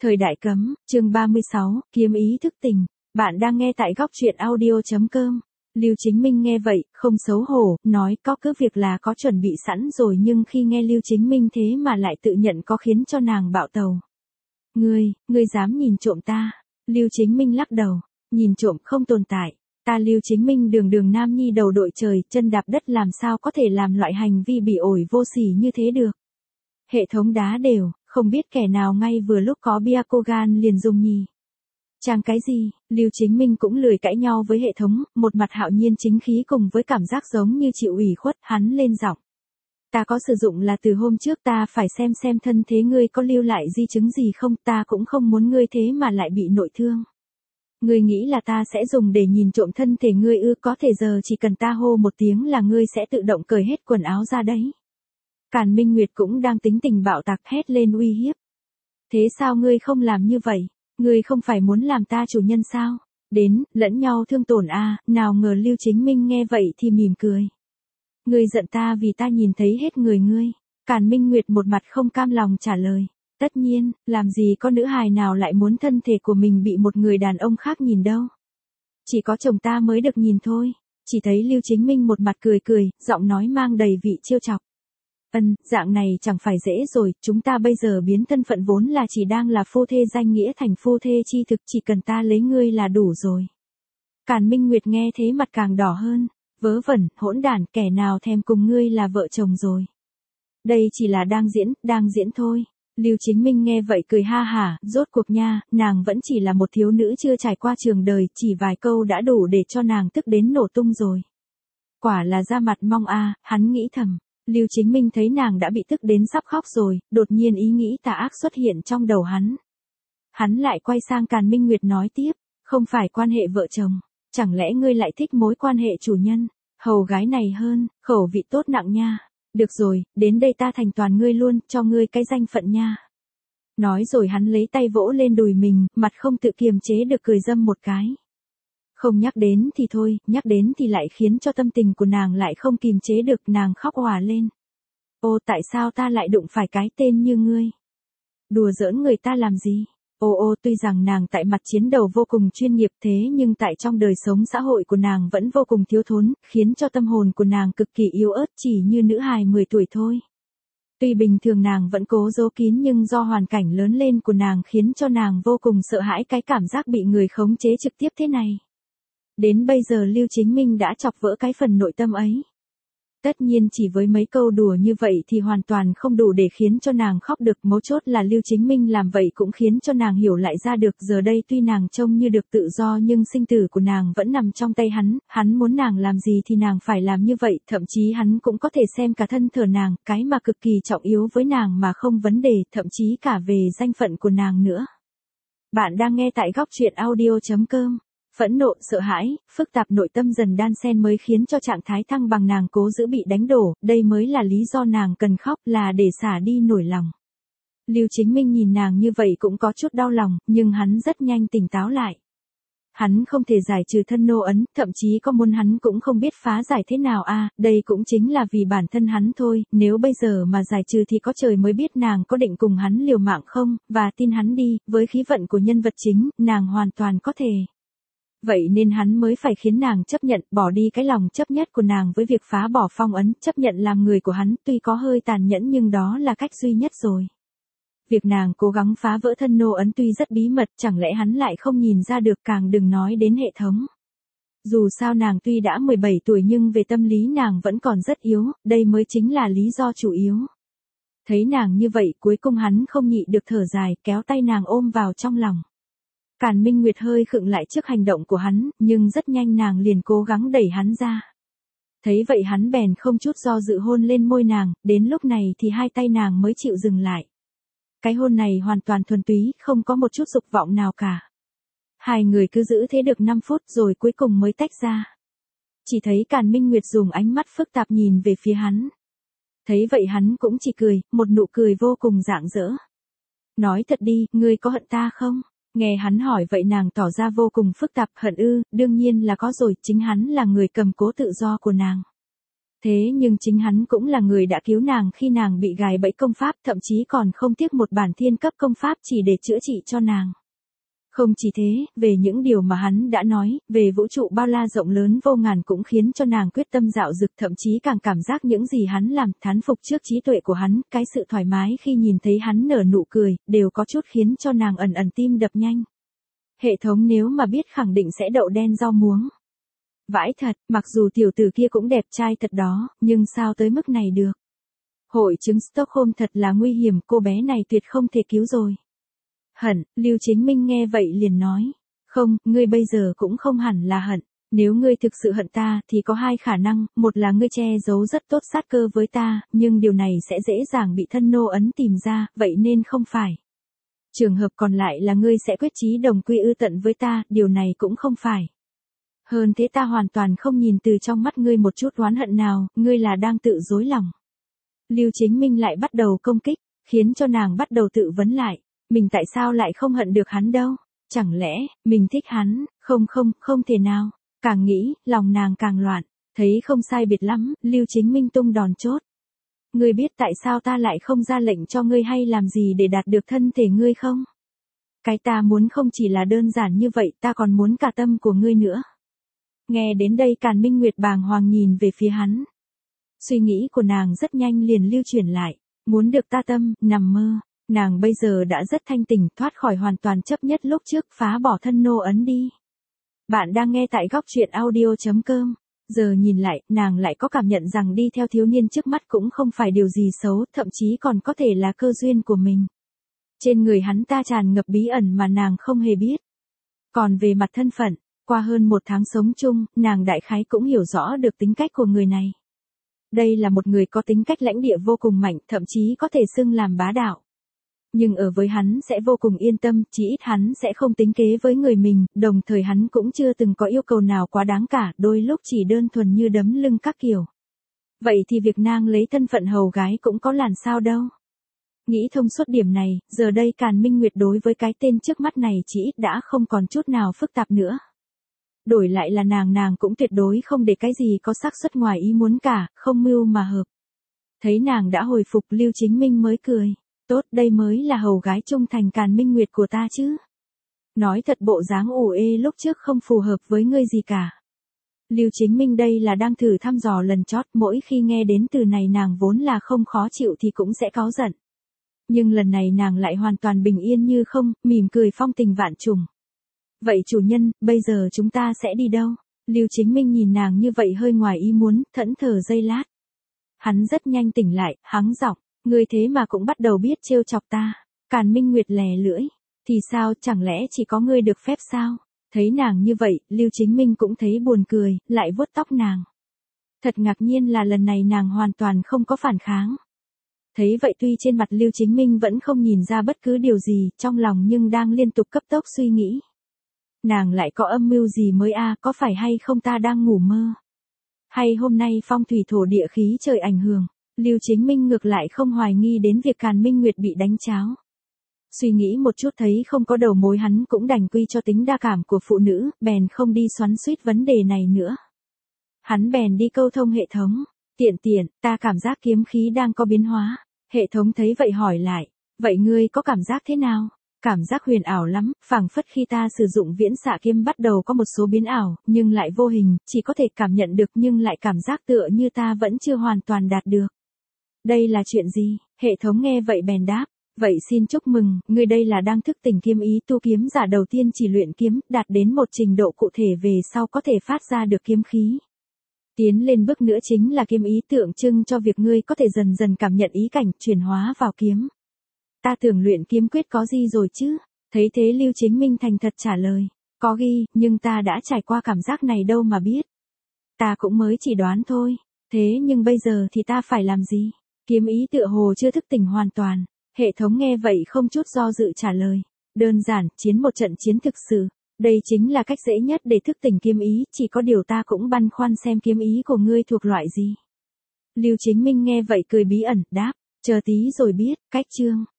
Thời đại cấm, chương 36, kiếm ý thức tỉnh. Bạn đang nghe tại góc truyện audio.com. Lưu Chính Minh nghe vậy, không xấu hổ, nói có cứ việc là có chuẩn bị sẵn rồi, nhưng khi nghe Lưu Chính Minh thế mà lại tự nhận có khiến cho nàng bạo tàu. Ngươi dám nhìn trộm ta? Lưu Chính Minh lắc đầu, nhìn trộm không tồn tại. Ta Lưu Chính Minh đường nam nhi đầu đội trời, chân đạp đất, làm sao có thể làm loại hành vi bỉ ổi vô sỉ như thế được. Hệ thống đá đều, không biết kẻ nào ngay vừa lúc có Byakugan liền dùng nhỉ. Chàng cái gì, Lưu Chính Minh cũng lười cãi nhau với hệ thống, một mặt hạo nhiên chính khí cùng với cảm giác giống như chịu ủy khuất, hắn lên giọng. Ta có sử dụng là từ hôm trước, ta phải xem thân thế ngươi có lưu lại di chứng gì không, ta cũng không muốn ngươi thế mà lại bị nội thương. Ngươi nghĩ là ta sẽ dùng để nhìn trộm thân thể ngươi ư? Có thể giờ chỉ cần ta hô một tiếng là ngươi sẽ tự động cởi hết quần áo ra đấy. Càn Minh Nguyệt cũng đang tính tình bạo tạc, hét lên uy hiếp. Thế sao ngươi không làm như vậy? Ngươi không phải muốn làm ta chủ nhân sao? Đến, lẫn nhau thương tổn à? Nào ngờ Lưu Chính Minh nghe vậy thì mỉm cười. Ngươi giận ta vì ta nhìn thấy hết người ngươi. Càn Minh Nguyệt một mặt không cam lòng trả lời. Tất nhiên, làm gì có nữ hài nào lại muốn thân thể của mình bị một người đàn ông khác nhìn đâu. Chỉ có chồng ta mới được nhìn thôi. Chỉ thấy Lưu Chính Minh một mặt cười, giọng nói mang đầy vị trêu chọc. Dạng này chẳng phải dễ rồi, chúng ta bây giờ biến thân phận vốn là chỉ đang là phu thê danh nghĩa thành phu thê chi thực, chỉ cần ta lấy ngươi là đủ rồi. Càn Minh Nguyệt nghe thế mặt càng đỏ hơn, vớ vẩn, hỗn đản, kẻ nào thèm cùng ngươi là vợ chồng rồi. Đây chỉ là đang diễn thôi. Lưu Chính Minh nghe vậy cười ha hả, rốt cuộc nha, nàng vẫn chỉ là một thiếu nữ chưa trải qua trường đời, chỉ vài câu đã đủ để cho nàng tức đến nổ tung rồi. Quả là da mặt mong a, hắn nghĩ thầm. Lưu Chính Minh thấy nàng đã bị tức đến sắp khóc rồi, đột nhiên ý nghĩ tà ác xuất hiện trong đầu hắn. Hắn lại quay sang Càn Minh Nguyệt nói tiếp, không phải quan hệ vợ chồng, chẳng lẽ ngươi lại thích mối quan hệ chủ nhân, hầu gái này hơn, khẩu vị tốt nặng nha. Được rồi, đến đây ta thành toàn ngươi luôn, cho ngươi cái danh phận nha. Nói rồi hắn lấy tay vỗ lên đùi mình, mặt không tự kiềm chế được cười dâm một cái. Không nhắc đến thì thôi, nhắc đến thì lại khiến cho tâm tình của nàng lại không kìm chế được, nàng khóc òa lên. Ô, tại sao ta lại đụng phải cái tên như ngươi? Đùa giỡn người ta làm gì? Ô, tuy rằng nàng tại mặt chiến đấu vô cùng chuyên nghiệp thế nhưng tại trong đời sống xã hội của nàng vẫn vô cùng thiếu thốn, khiến cho tâm hồn của nàng cực kỳ yếu ớt, chỉ như nữ hài 10 tuổi thôi. Tuy bình thường nàng vẫn cố giấu kín nhưng do hoàn cảnh lớn lên của nàng khiến cho nàng vô cùng sợ hãi cái cảm giác bị người khống chế trực tiếp thế này. Đến bây giờ Lưu Chính Minh đã chọc vỡ cái phần nội tâm ấy. Tất nhiên chỉ với mấy câu đùa như vậy thì hoàn toàn không đủ để khiến cho nàng khóc được, mấu chốt là Lưu Chính Minh làm vậy cũng khiến cho nàng hiểu lại ra được giờ đây tuy nàng trông như được tự do nhưng sinh tử của nàng vẫn nằm trong tay hắn muốn nàng làm gì thì nàng phải làm như vậy, thậm chí hắn cũng có thể xem cả thân thể nàng, cái mà cực kỳ trọng yếu với nàng mà không vấn đề, thậm chí cả về danh phận của nàng nữa. Bạn đang nghe tại góc truyện audio.com. Phẫn nộ, sợ hãi, phức tạp nội tâm dần đan xen mới khiến cho trạng thái thăng bằng nàng cố giữ bị đánh đổ, đây mới là lý do nàng cần khóc, là để xả đi nỗi lòng. Lưu Chính Minh nhìn nàng như vậy cũng có chút đau lòng, nhưng hắn rất nhanh tỉnh táo lại. Hắn không thể giải trừ thân nô ấn, thậm chí có muốn hắn cũng không biết phá giải thế nào đây cũng chính là vì bản thân hắn thôi, nếu bây giờ mà giải trừ thì có trời mới biết nàng có định cùng hắn liều mạng không, và tin hắn đi, với khí vận của nhân vật chính, nàng hoàn toàn có thể. Vậy nên hắn mới phải khiến nàng chấp nhận, bỏ đi cái lòng chấp nhất của nàng với việc phá bỏ phong ấn, chấp nhận làm người của hắn, tuy có hơi tàn nhẫn nhưng đó là cách duy nhất rồi. Việc nàng cố gắng phá vỡ thân nô ấn tuy rất bí mật, chẳng lẽ hắn lại không nhìn ra được, càng đừng nói đến hệ thống. Dù sao nàng tuy đã 17 tuổi nhưng về tâm lý nàng vẫn còn rất yếu, đây mới chính là lý do chủ yếu. Thấy nàng như vậy cuối cùng hắn không nhịn được thở dài, kéo tay nàng ôm vào trong lòng. Càn Minh Nguyệt hơi khựng lại trước hành động của hắn, nhưng rất nhanh nàng liền cố gắng đẩy hắn ra. Thấy vậy hắn bèn không chút do dự hôn lên môi nàng, đến lúc này thì hai tay nàng mới chịu dừng lại. Cái hôn này hoàn toàn thuần túy, không có một chút dục vọng nào cả. Hai người cứ giữ thế được 5 phút rồi cuối cùng mới tách ra. Chỉ thấy Càn Minh Nguyệt dùng ánh mắt phức tạp nhìn về phía hắn. Thấy vậy hắn cũng chỉ cười, một nụ cười vô cùng rạng rỡ. Nói thật đi, ngươi có hận ta không? Nghe hắn hỏi vậy nàng tỏ ra vô cùng phức tạp, hận ư, đương nhiên là có rồi, chính hắn là người cầm cố tự do của nàng. Thế nhưng chính hắn cũng là người đã cứu nàng khi nàng bị gài bẫy công pháp, thậm chí còn không tiếc một bản thiên cấp công pháp chỉ để chữa trị cho nàng. Không chỉ thế, về những điều mà hắn đã nói, về vũ trụ bao la rộng lớn vô ngàn cũng khiến cho nàng quyết tâm dạo dực, thậm chí càng cảm giác những gì hắn làm, thán phục trước trí tuệ của hắn, cái sự thoải mái khi nhìn thấy hắn nở nụ cười, đều có chút khiến cho nàng ẩn ẩn tim đập nhanh. Hệ thống nếu mà biết khẳng định sẽ đậu đen rau muống. Vãi thật, mặc dù tiểu tử kia cũng đẹp trai thật đó, nhưng sao tới mức này được. Hội chứng Stockholm thật là nguy hiểm, cô bé này tuyệt không thể cứu rồi. Hận, Lưu Chính Minh nghe vậy liền nói. Không, ngươi bây giờ cũng không hẳn là hận. Nếu ngươi thực sự hận ta thì có hai khả năng, một là ngươi che giấu rất tốt sát cơ với ta, nhưng điều này sẽ dễ dàng bị thân nô ấn tìm ra, vậy nên không phải. Trường hợp còn lại là ngươi sẽ quyết chí đồng quy ư tận với ta, điều này cũng không phải. Hơn thế ta hoàn toàn không nhìn từ trong mắt ngươi một chút oán hận nào, ngươi là đang tự dối lòng. Lưu Chính Minh lại bắt đầu công kích, khiến cho nàng bắt đầu tự vấn lại. Mình tại sao lại không hận được hắn đâu? Chẳng lẽ, mình thích hắn? Không thể nào. Càng nghĩ, lòng nàng càng loạn. Thấy không sai biệt lắm, Lưu Chính Minh tung đòn chốt. Ngươi biết tại sao ta lại không ra lệnh cho ngươi hay làm gì để đạt được thân thể ngươi không? Cái ta muốn không chỉ là đơn giản như vậy, ta còn muốn cả tâm của ngươi nữa. Nghe đến đây Càn Minh Nguyệt bàng hoàng nhìn về phía hắn. Suy nghĩ của nàng rất nhanh liền lưu chuyển lại. Muốn được ta tâm, nằm mơ. Nàng bây giờ đã rất thanh tỉnh, thoát khỏi hoàn toàn chấp nhất lúc trước, phá bỏ thân nô ấn đi. Bạn đang nghe tại góc truyện audio.com. Giờ nhìn lại, nàng lại có cảm nhận rằng đi theo thiếu niên trước mắt cũng không phải điều gì xấu, thậm chí còn có thể là cơ duyên của mình. Trên người hắn ta tràn ngập bí ẩn mà nàng không hề biết. Còn về mặt thân phận, qua hơn 1 tháng sống chung, nàng đại khái cũng hiểu rõ được tính cách của người này. Đây là một người có tính cách lãnh địa vô cùng mạnh, thậm chí có thể xưng làm bá đạo. Nhưng ở với hắn sẽ vô cùng yên tâm, chỉ ít hắn sẽ không tính kế với người mình, đồng thời hắn cũng chưa từng có yêu cầu nào quá đáng cả, đôi lúc chỉ đơn thuần như đấm lưng các kiểu. Vậy thì việc nàng lấy thân phận hầu gái cũng có làn sao đâu. Nghĩ thông suốt điểm này, giờ đây Càn Minh Nguyệt đối với cái tên trước mắt này chỉ ít đã không còn chút nào phức tạp nữa. Đổi lại là nàng cũng tuyệt đối không để cái gì có xác suất ngoài ý muốn cả, không mưu mà hợp. Thấy nàng đã hồi phục, Lưu Chính Minh mới cười. Tốt, đây mới là hầu gái trung thành Càn Minh Nguyệt của ta chứ. Nói thật bộ dáng ủ ê lúc trước không phù hợp với ngươi gì cả. Lưu Chính Minh đây là đang thử thăm dò lần chót, mỗi khi nghe đến từ này nàng vốn là không khó chịu thì cũng sẽ cáu giận. Nhưng lần này nàng lại hoàn toàn bình yên như không, mỉm cười phong tình vạn trùng. Vậy chủ nhân, bây giờ chúng ta sẽ đi đâu? Lưu Chính Minh nhìn nàng như vậy hơi ngoài ý muốn, thẫn thờ giây lát. Hắn rất nhanh tỉnh lại, hắng giọng. Ngươi thế mà cũng bắt đầu biết trêu chọc ta. Càn Minh Nguyệt lè lưỡi. Thì sao, chẳng lẽ chỉ có ngươi được phép sao? Thấy nàng như vậy, Lưu Chính Minh cũng thấy buồn cười, lại vuốt tóc nàng. Thật ngạc nhiên là lần này nàng hoàn toàn không có phản kháng. Thấy vậy tuy trên mặt Lưu Chính Minh vẫn không nhìn ra bất cứ điều gì, trong lòng nhưng đang liên tục cấp tốc suy nghĩ. Nàng lại có âm mưu gì mới có phải hay không ta đang ngủ mơ? Hay hôm nay phong thủy thổ địa khí trời ảnh hưởng? Lưu Chính Minh ngược lại không hoài nghi đến việc Càn Minh Nguyệt bị đánh cháo. Suy nghĩ một chút thấy không có đầu mối, hắn cũng đành quy cho tính đa cảm của phụ nữ, bèn không đi xoắn xuýt vấn đề này nữa. Hắn bèn đi câu thông hệ thống. Tiện, ta cảm giác kiếm khí đang có biến hóa. Hệ thống thấy vậy hỏi lại, vậy ngươi có cảm giác thế nào? Cảm giác huyền ảo lắm, phảng phất khi ta sử dụng viễn xạ kiếm bắt đầu có một số biến ảo, nhưng lại vô hình, chỉ có thể cảm nhận được nhưng lại cảm giác tựa như ta vẫn chưa hoàn toàn đạt được. Đây là chuyện gì? Hệ thống nghe vậy bèn đáp. Vậy xin chúc mừng, ngươi đây là đang thức tỉnh kiếm ý tu kiếm giả đầu tiên chỉ luyện kiếm, đạt đến một trình độ cụ thể về sau có thể phát ra được kiếm khí. Tiến lên bước nữa chính là kiếm ý tượng trưng cho việc ngươi có thể dần dần cảm nhận ý cảnh, chuyển hóa vào kiếm. Ta tưởng luyện kiếm quyết có gì rồi chứ? Thấy thế Lưu Chính Minh thành thật trả lời. Có ghi, nhưng ta đã trải qua cảm giác này đâu mà biết. Ta cũng mới chỉ đoán thôi. Thế nhưng bây giờ thì ta phải làm gì? Kiếm ý tựa hồ chưa thức tỉnh hoàn toàn. Hệ thống nghe vậy không chút do dự trả lời. Đơn giản, chiến một trận chiến thực sự. Đây chính là cách dễ nhất để thức tỉnh kiếm ý, chỉ có điều ta cũng băn khoăn xem kiếm ý của ngươi thuộc loại gì. Lưu Chính Minh nghe vậy cười bí ẩn, đáp, chờ tí rồi biết, cách chương.